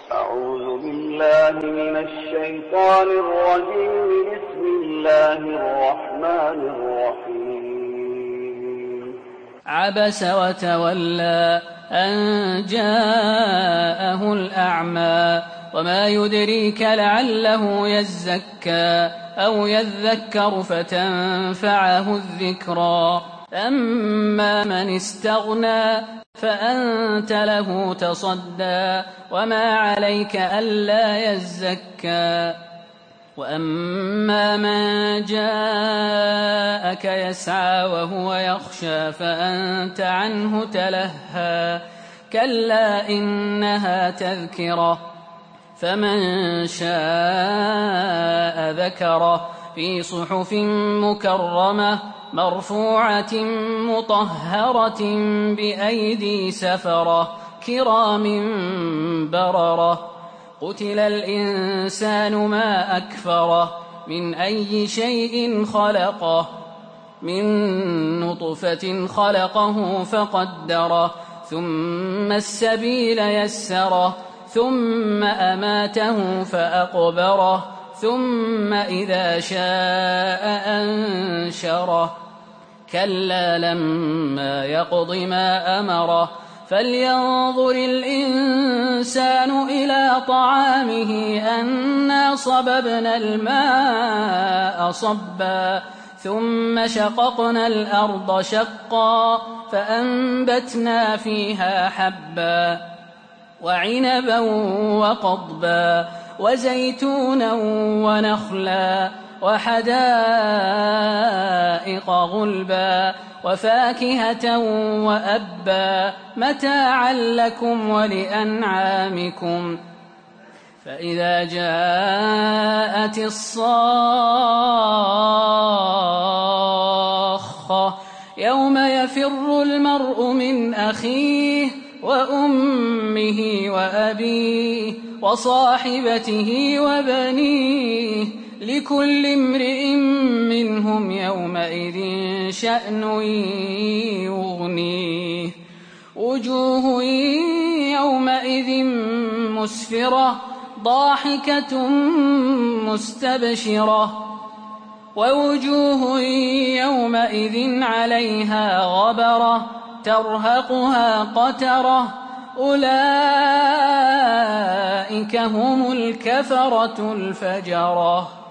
أعوذ بالله من الشيطان الرجيم. بسم الله الرحمن الرحيم. عبس وتولى أن جاءه الأعمى وما يدريك لعله يزكى أو يذكر فتنفعه الذكرى أما من استغنى فأنت له تصدى وما عليك ألا يزكى وأما من جاءك يسعى وهو يخشى فأنت عنه تلهى كلا إنها تذكرة فمن شاء ذكره في صحف مكرمة مرفوعة مطهرة بأيدي سفرة كرام بررة قتل الإنسان ما أكفره من أي شيء خلقه من نطفة خلقه فقدره ثم السبيل يسره ثم أماته فأقبره ثم إذا شاء أنشره كلا لما يقض ما أمره فلينظر الإنسان إلى طعامه أنا صببنا الماء صبا ثم شققنا الأرض شقا فأنبتنا فيها حبا وعنبا وقضبا وزيتونا ونخلا وحدائق غلبا وفاكهة وأبا متاعا لكم ولأنعامكم فإذا جاءت الصاخة يوم يفر المرء من أخيه وأمه وأبيه وصاحبته وبنيه لكل امرئ منهم يومئذ شأن يغنيه وجوه يومئذ مسفرة ضاحكة مستبشرة ووجوه يومئذ عليها غبرة ترهقها قترة أولئك هم الكفرة الفجرة.